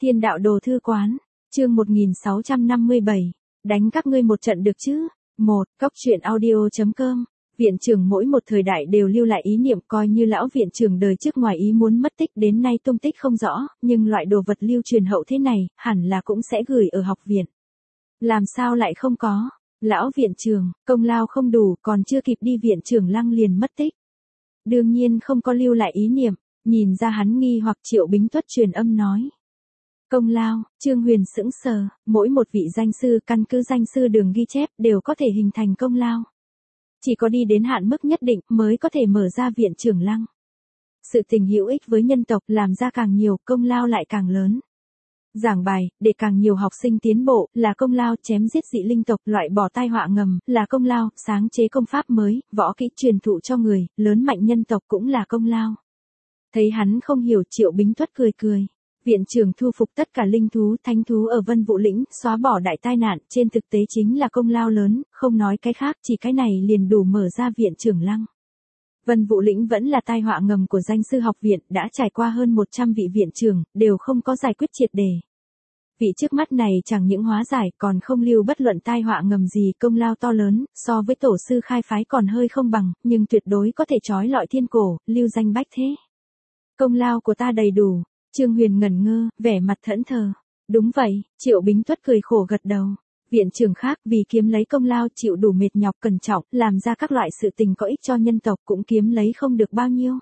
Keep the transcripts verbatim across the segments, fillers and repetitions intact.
Thiên đạo đồ thư quán, chương một nghìn sáu trăm năm mươi bảy, đánh các ngươi một trận được chứ? một. Cóc truyện audio.com. Viện trưởng mỗi một thời đại đều lưu lại ý niệm coi như lão viện trưởng đời trước ngoài ý muốn mất tích đến nay tung tích không rõ, nhưng loại đồ vật lưu truyền hậu thế này, hẳn là cũng sẽ gửi ở học viện. Làm sao lại không có? Lão viện trưởng, công lao không đủ, còn chưa kịp đi viện trưởng Lăng liền mất tích. Đương nhiên không có lưu lại ý niệm, nhìn ra hắn nghi hoặc Triệu Bính Tuất truyền âm nói. Công lao, Trương Huyền sững sờ, mỗi một vị danh sư căn cứ danh sư đường ghi chép đều có thể hình thành công lao. Chỉ có đi đến hạn mức nhất định mới có thể mở ra viện trưởng Lăng. Sự tình hữu ích với nhân tộc làm ra càng nhiều, công lao lại càng lớn. Giảng bài, để càng nhiều học sinh tiến bộ, là công lao, chém giết dị linh tộc, loại bỏ tai họa ngầm, là công lao, sáng chế công pháp mới, võ kỹ truyền thụ cho người, lớn mạnh nhân tộc cũng là công lao. Thấy hắn không hiểu Triệu Bính Tuất cười cười. Viện trưởng thu phục tất cả linh thú, thánh thú ở Vân Vũ Lĩnh, xóa bỏ đại tai nạn, trên thực tế chính là công lao lớn, không nói cái khác, chỉ cái này liền đủ mở ra viện trưởng Lăng. Vân Vũ Lĩnh vẫn là tai họa ngầm của danh sư học viện, đã trải qua hơn một trăm vị viện trưởng, đều không có giải quyết triệt đề. Vị trước mắt này chẳng những hóa giải, còn không lưu bất luận tai họa ngầm gì, công lao to lớn, so với tổ sư khai phái còn hơi không bằng, nhưng tuyệt đối có thể trói lọi thiên cổ, lưu danh bách thế. Công lao của ta đầy đủ. Trương Huyền ngẩn ngơ, vẻ mặt thẫn thờ. Đúng vậy, Triệu Bính Tuất cười khổ gật đầu. Viện trưởng khác vì kiếm lấy công lao chịu đủ mệt nhọc cẩn trọng, làm ra các loại sự tình có ích cho nhân tộc cũng kiếm lấy không được bao nhiêu.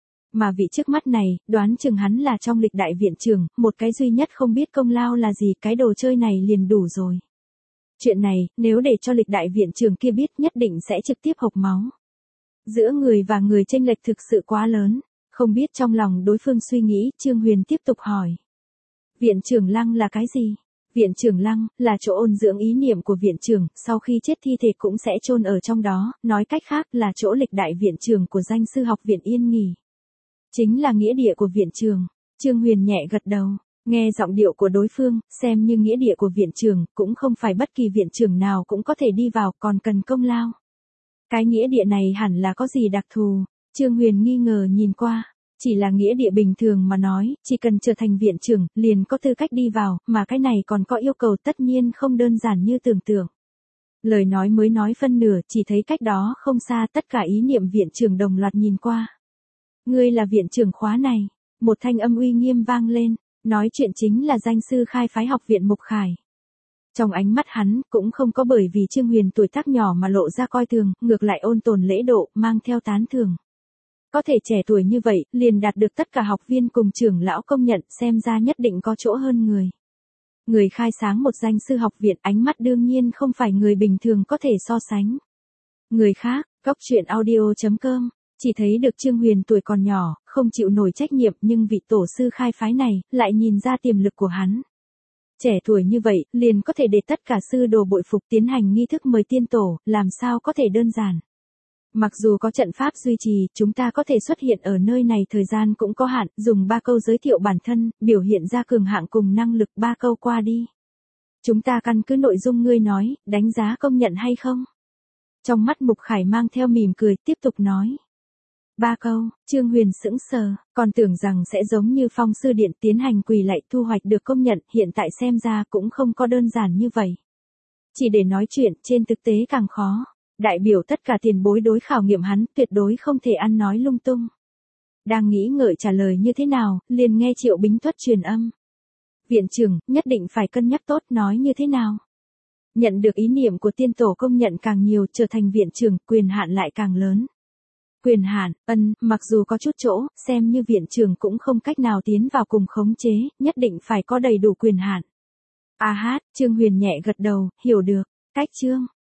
Mà vị trước mắt này, đoán chừng hắn là trong lịch đại viện trưởng, một cái duy nhất không biết công lao là gì, cái đồ chơi này liền đủ rồi. Chuyện này, nếu để cho lịch đại viện trưởng kia biết nhất định sẽ trực tiếp hộc máu. Giữa người và người chênh lệch thực sự quá lớn. Không biết trong lòng đối phương suy nghĩ, Trương Huyền tiếp tục hỏi. Viện trưởng Lăng là cái gì? Viện trưởng Lăng là chỗ ôn dưỡng ý niệm của viện trưởng, sau khi chết thi thể cũng sẽ chôn ở trong đó, nói cách khác là chỗ lịch đại viện trưởng của danh sư học viện yên nghỉ. Chính là nghĩa địa của viện trưởng. Trương Huyền nhẹ gật đầu, nghe giọng điệu của đối phương, xem như nghĩa địa của viện trưởng, cũng không phải bất kỳ viện trưởng nào cũng có thể đi vào, còn cần công lao. Cái nghĩa địa này hẳn là có gì đặc thù? Trương Huyền nghi ngờ nhìn qua, chỉ là nghĩa địa bình thường mà nói, chỉ cần trở thành viện trưởng, liền có tư cách đi vào, mà cái này còn có yêu cầu tất nhiên không đơn giản như tưởng tượng. Lời nói mới nói phân nửa, chỉ thấy cách đó không xa tất cả ý niệm viện trưởng đồng loạt nhìn qua. Ngươi là viện trưởng khóa này, một thanh âm uy nghiêm vang lên, nói chuyện chính là danh sư khai phái học viện Mục Khải. Trong ánh mắt hắn, cũng không có bởi vì Trương Huyền tuổi tác nhỏ mà lộ ra coi thường, ngược lại ôn tồn lễ độ, mang theo tán thưởng. Có thể trẻ tuổi như vậy, liền đạt được tất cả học viên cùng trưởng lão công nhận, xem ra nhất định có chỗ hơn người. Người khai sáng một danh sư học viện, ánh mắt đương nhiên không phải người bình thường có thể so sánh. Người khác, Cóc truyện audio.com, chỉ thấy được Trương Huyền tuổi còn nhỏ, không chịu nổi trách nhiệm, nhưng vị tổ sư khai phái này, lại nhìn ra tiềm lực của hắn. Trẻ tuổi như vậy, liền có thể để tất cả sư đồ bội phục, tiến hành nghi thức mời tiên tổ, làm sao có thể đơn giản. Mặc dù có trận pháp duy trì, chúng ta có thể xuất hiện ở nơi này thời gian cũng có hạn, dùng ba câu giới thiệu bản thân, biểu hiện ra cường hạng cùng năng lực, ba câu qua đi. Chúng ta căn cứ nội dung ngươi nói, đánh giá công nhận hay không? Trong mắt Mục Khải mang theo mỉm cười, tiếp tục nói. Ba câu, Trương Huyền sững sờ, còn tưởng rằng sẽ giống như Phong sư điện tiến hành quỳ lạy thu hoạch được công nhận, hiện tại xem ra cũng không có đơn giản như vậy. Chỉ để nói chuyện, trên thực tế càng khó. Đại biểu tất cả tiền bối đối khảo nghiệm hắn, tuyệt đối không thể ăn nói lung tung. Đang nghĩ ngợi trả lời như thế nào, liền nghe Triệu Bính Tuất truyền âm. Viện trưởng, nhất định phải cân nhắc tốt, nói như thế nào. Nhận được ý niệm của tiên tổ công nhận càng nhiều, trở thành viện trưởng, quyền hạn lại càng lớn. Quyền hạn, ân, mặc dù có chút chỗ, xem như viện trưởng cũng không cách nào tiến vào cùng khống chế, nhất định phải có đầy đủ quyền hạn. A hát, Trương Huyền nhẹ gật đầu, hiểu được, cách chương.